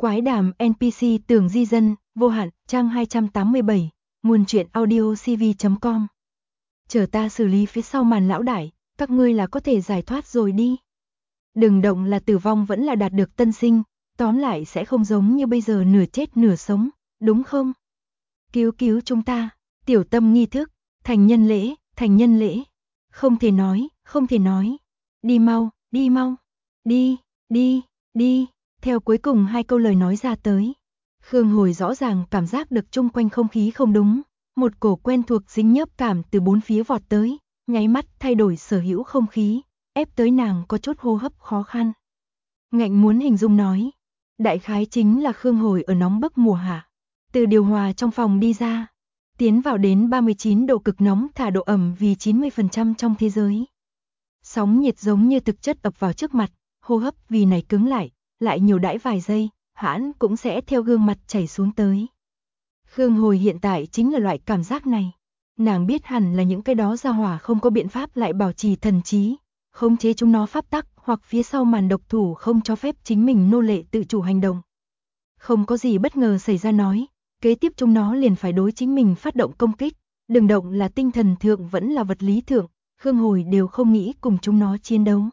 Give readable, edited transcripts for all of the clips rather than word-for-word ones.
Quái đàm NPC Tường Di Dân, vô hạn, trang 287, nguồn truyện audio cv.com. Chờ ta xử lý phía sau màn lão đại, các ngươi là có thể giải thoát rồi đi. Đừng động là tử vong vẫn là đạt được tân sinh, tóm lại sẽ không giống như bây giờ nửa chết nửa sống, đúng không? Cứu chúng ta, tiểu tâm nghi thức, thành nhân lễ. Không thể nói. Đi mau, đi. Theo cuối cùng hai câu lời nói ra tới. Khương Hồi rõ ràng cảm giác được chung quanh không khí không đúng, một cổ quen thuộc dính nhớp cảm từ bốn phía vọt tới, nháy mắt thay đổi sở hữu không khí, ép tới nàng có chút hô hấp khó khăn. Ngạnh muốn hình dung nói, đại khái chính là Khương Hồi ở nóng bức mùa hạ, từ điều hòa trong phòng đi ra, tiến vào đến 39 độ cực nóng thả độ ẩm vì 90% trong thế giới. Sóng nhiệt giống như thực chất ập vào trước mặt, hô hấp vì này cứng lại nhiều đãi vài giây, hãn cũng sẽ theo gương mặt chảy xuống tới. Khương Hồi hiện tại chính là loại cảm giác này. Nàng biết hẳn là những cái đó gia hỏa không có biện pháp lại bảo trì thần trí, khống chế chúng nó pháp tắc hoặc phía sau màn độc thủ không cho phép chính mình nô lệ tự chủ hành động. Không có gì bất ngờ xảy ra nói, kế tiếp chúng nó liền phải đối chính mình phát động công kích, đừng động là tinh thần thượng vẫn là vật lý thượng, Khương Hồi đều không nghĩ cùng chúng nó chiến đấu.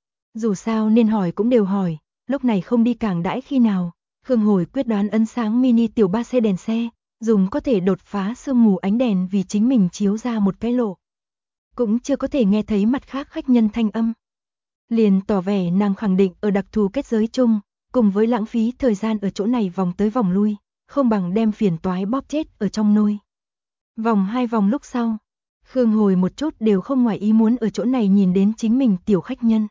Dù sao nên hỏi cũng đều hỏi, lúc này không đi càng đãi khi nào, Khương Hồi quyết đoán ấn sáng mini tiểu ba xe đèn xe, dùng có thể đột phá sương mù ánh đèn vì chính mình chiếu ra một cái lộ. Cũng chưa có thể nghe thấy mặt khác khách nhân thanh âm. Liền tỏ vẻ nàng khẳng định ở đặc thù kết giới chung, cùng với lãng phí thời gian ở chỗ này vòng tới vòng lui, không bằng đem phiền toái bóp chết ở trong nôi. Vòng hai vòng lúc sau, Khương Hồi một chút đều không ngoài ý muốn ở chỗ này nhìn đến chính mình tiểu khách nhân.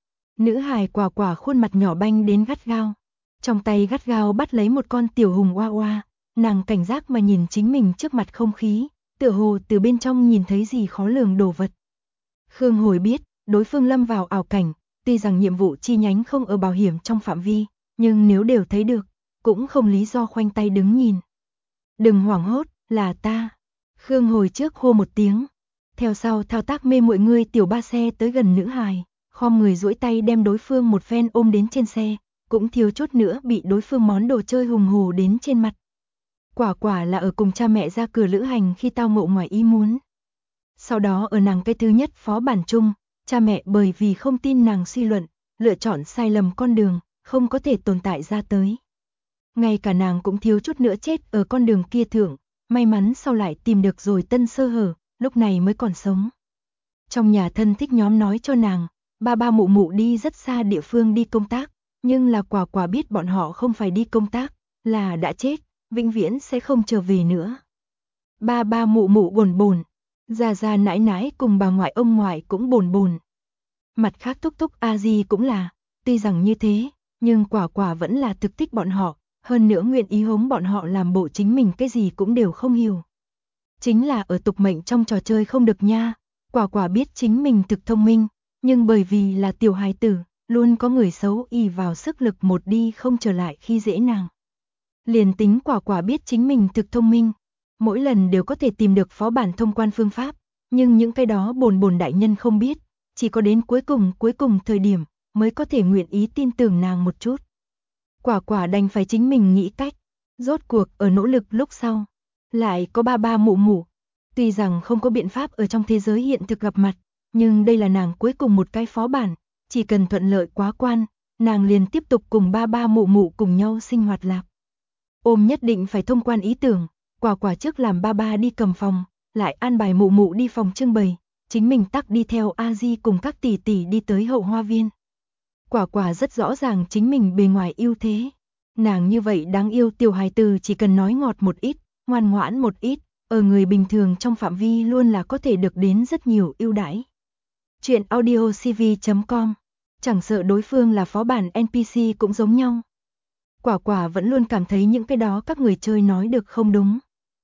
Nữ hài quả khuôn mặt nhỏ banh đến gắt gao, trong tay gắt gao bắt lấy một con tiểu hùng oa oa, nàng cảnh giác mà nhìn chính mình trước mặt không khí, tựa hồ từ bên trong nhìn thấy gì khó lường đồ vật. Khương Hồi biết, đối phương lâm vào ảo cảnh, tuy rằng nhiệm vụ chi nhánh không ở bảo hiểm trong phạm vi, nhưng nếu đều thấy được, cũng không lý do khoanh tay đứng nhìn. Đừng hoảng hốt, là ta. Khương Hồi trước hô một tiếng, theo sau thao tác mê muội người tiểu ba xe tới gần nữ hài, khom người duỗi tay đem đối phương một phen ôm đến trên xe, cũng thiếu chút nữa bị đối phương món đồ chơi hùng hổ đến trên mặt. Quả là ở cùng cha mẹ ra cửa lữ hành khi tao ngộ ngoài ý muốn. Sau đó ở nàng cái thứ nhất phó bản chung, cha mẹ bởi vì không tin nàng suy luận, lựa chọn sai lầm con đường, không có thể tồn tại ra tới. Ngay cả nàng cũng thiếu chút nữa chết ở con đường kia thượng, may mắn sau lại tìm được rồi tân sơ hở, lúc này mới còn sống. Trong nhà thân thích nhóm nói cho nàng, ba mụ mụ đi rất xa địa phương đi công tác, nhưng là quả biết bọn họ không phải đi công tác, là đã chết, vĩnh viễn sẽ không trở về nữa. Ba mụ mụ bồn, già nãi nãi cùng bà ngoại ông ngoại cũng bồn. Mặt khác thúc a di cũng là, tuy rằng như thế, nhưng quả vẫn là thực thích bọn họ, hơn nữa nguyện ý hống bọn họ làm bộ chính mình cái gì cũng đều không hiểu. Chính là ở tục mệnh trong trò chơi không được nha, quả biết chính mình thực thông minh, nhưng bởi vì là tiểu hài tử, luôn có người xấu ỷ vào sức lực một đi không trở lại khi dễ nàng. Liền tính quả biết chính mình thực thông minh, mỗi lần đều có thể tìm được phó bản thông quan phương pháp, nhưng những cái đó bồn đại nhân không biết, chỉ có đến cuối cùng thời điểm mới có thể nguyện ý tin tưởng nàng một chút. Quả đành phải chính mình nghĩ cách, rốt cuộc ở nỗ lực lúc sau, lại có ba mụ mụ. Tuy rằng không có biện pháp ở trong thế giới hiện thực gặp mặt, nhưng đây là nàng cuối cùng một cái phó bản, chỉ cần thuận lợi quá quan, nàng liền tiếp tục cùng ba mụ mụ cùng nhau sinh hoạt lạc. Ôm nhất định phải thông quan ý tưởng, quả trước làm ba đi cầm phòng, lại an bài mụ mụ đi phòng trưng bày, chính mình tắc đi theo a di cùng các tỷ tỷ đi tới hậu hoa viên. Quả rất rõ ràng chính mình bề ngoài ưu thế. Nàng như vậy đáng yêu tiểu hài tử chỉ cần nói ngọt một ít, ngoan ngoãn một ít, ở người bình thường trong phạm vi luôn là có thể được đến rất nhiều ưu đãi. Chuyện audio cv.com, chẳng sợ đối phương là phó bản NPC cũng giống nhau. Quả vẫn luôn cảm thấy những cái đó các người chơi nói được không đúng.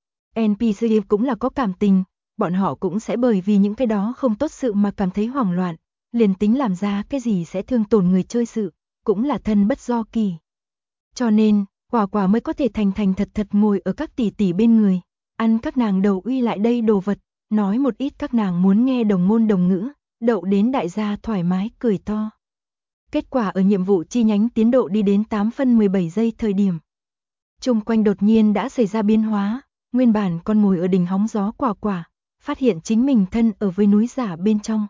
NPC cũng là có cảm tình, bọn họ cũng sẽ bởi vì những cái đó không tốt sự mà cảm thấy hoảng loạn, liền tính làm ra cái gì sẽ thương tổn người chơi sự, cũng là thân bất do kỳ. Cho nên, quả mới có thể thành thật ngồi ở các tỷ tỷ bên người, ăn các nàng đầu uy lại đây đồ vật, nói một ít các nàng muốn nghe đồng ngôn đồng ngữ, đậu đến đại gia thoải mái cười to. Kết quả ở nhiệm vụ chi nhánh tiến độ đi đến 8 phân 17 giây thời điểm. Chung quanh đột nhiên đã xảy ra biến hóa, nguyên bản con ngồi ở đỉnh hóng gió Quả Quả, phát hiện chính mình thân ở với núi giả bên trong.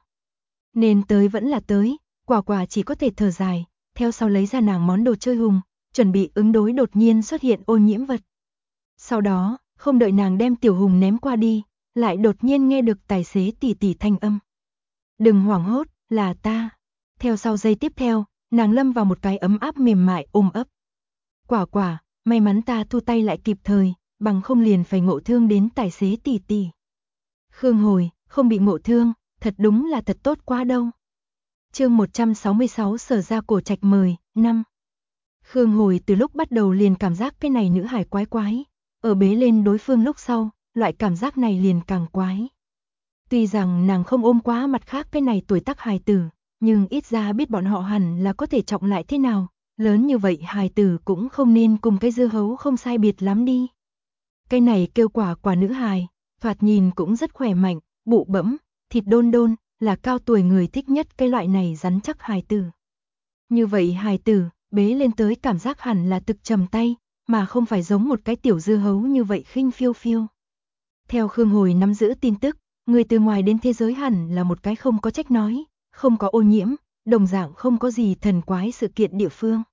Nên tới vẫn là tới, Quả Quả chỉ có thể thở dài, theo sau lấy ra nàng món đồ chơi hùng, chuẩn bị ứng đối đột nhiên xuất hiện ô nhiễm vật. Sau đó, không đợi nàng đem tiểu hùng ném qua đi, lại đột nhiên nghe được tài xế tỉ tỉ thanh âm. Đừng hoảng hốt, là ta. Theo sau giây tiếp theo, nàng lâm vào một cái ấm áp mềm mại ôm ấp. Quả Quả, may mắn ta thu tay lại kịp thời, bằng không liền phải ngộ thương đến tài xế tỉ tỉ. Khương Hồi, không bị ngộ thương, thật đúng là thật tốt quá đâu. Chương 166 Sở Ra Cổ Trạch mời, 5. Khương Hồi từ lúc bắt đầu liền cảm giác cái này nữ hải quái quái, ở bế lên đối phương lúc sau, loại cảm giác này liền càng quái. Tuy rằng nàng không ôm quá mặt khác cái này tuổi tác hài tử, nhưng ít ra biết bọn họ hẳn là có thể trọng lại thế nào, lớn như vậy hài tử cũng không nên cùng cái dưa hấu không sai biệt lắm đi. Cái này kêu Quả Quả nữ hài, thoạt nhìn cũng rất khỏe mạnh, bụ bẫm, thịt đôn đôn, là cao tuổi người thích nhất cái loại này rắn chắc hài tử. Như vậy hài tử, bế lên tới cảm giác hẳn là thực trầm tay, mà không phải giống một cái tiểu dưa hấu như vậy khinh phiêu phiêu. Theo Khương Hồi nắm giữ tin tức, người từ ngoài đến thế giới hẳn là một cái không có trách nói, không có ô nhiễm, đồng dạng không có gì thần quái sự kiện địa phương.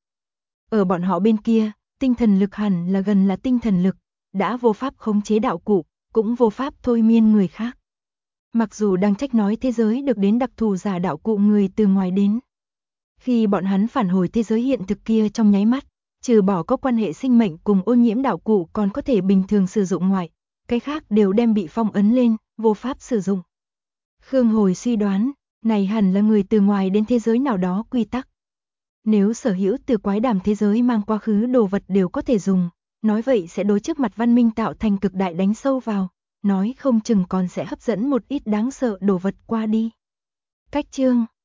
Ở bọn họ bên kia, tinh thần lực hẳn là gần là tinh thần lực, đã vô pháp khống chế đạo cụ, cũng vô pháp thôi miên người khác. Mặc dù đang trách nói thế giới được đến đặc thù giả đạo cụ người từ ngoài đến. Khi bọn hắn phản hồi thế giới hiện thực kia trong nháy mắt, trừ bỏ có quan hệ sinh mệnh cùng ô nhiễm đạo cụ còn có thể bình thường sử dụng ngoại, cái khác đều đem bị phong ấn lên, vô pháp sử dụng. Khương Hồi suy đoán, này hẳn là người từ ngoài đến thế giới nào đó quy tắc. Nếu sở hữu từ quái đàm thế giới mang quá khứ đồ vật đều có thể dùng, nói vậy sẽ đối trước mặt văn minh tạo thành cực đại đánh sâu vào, nói không chừng còn sẽ hấp dẫn một ít đáng sợ đồ vật qua đi. Cách chương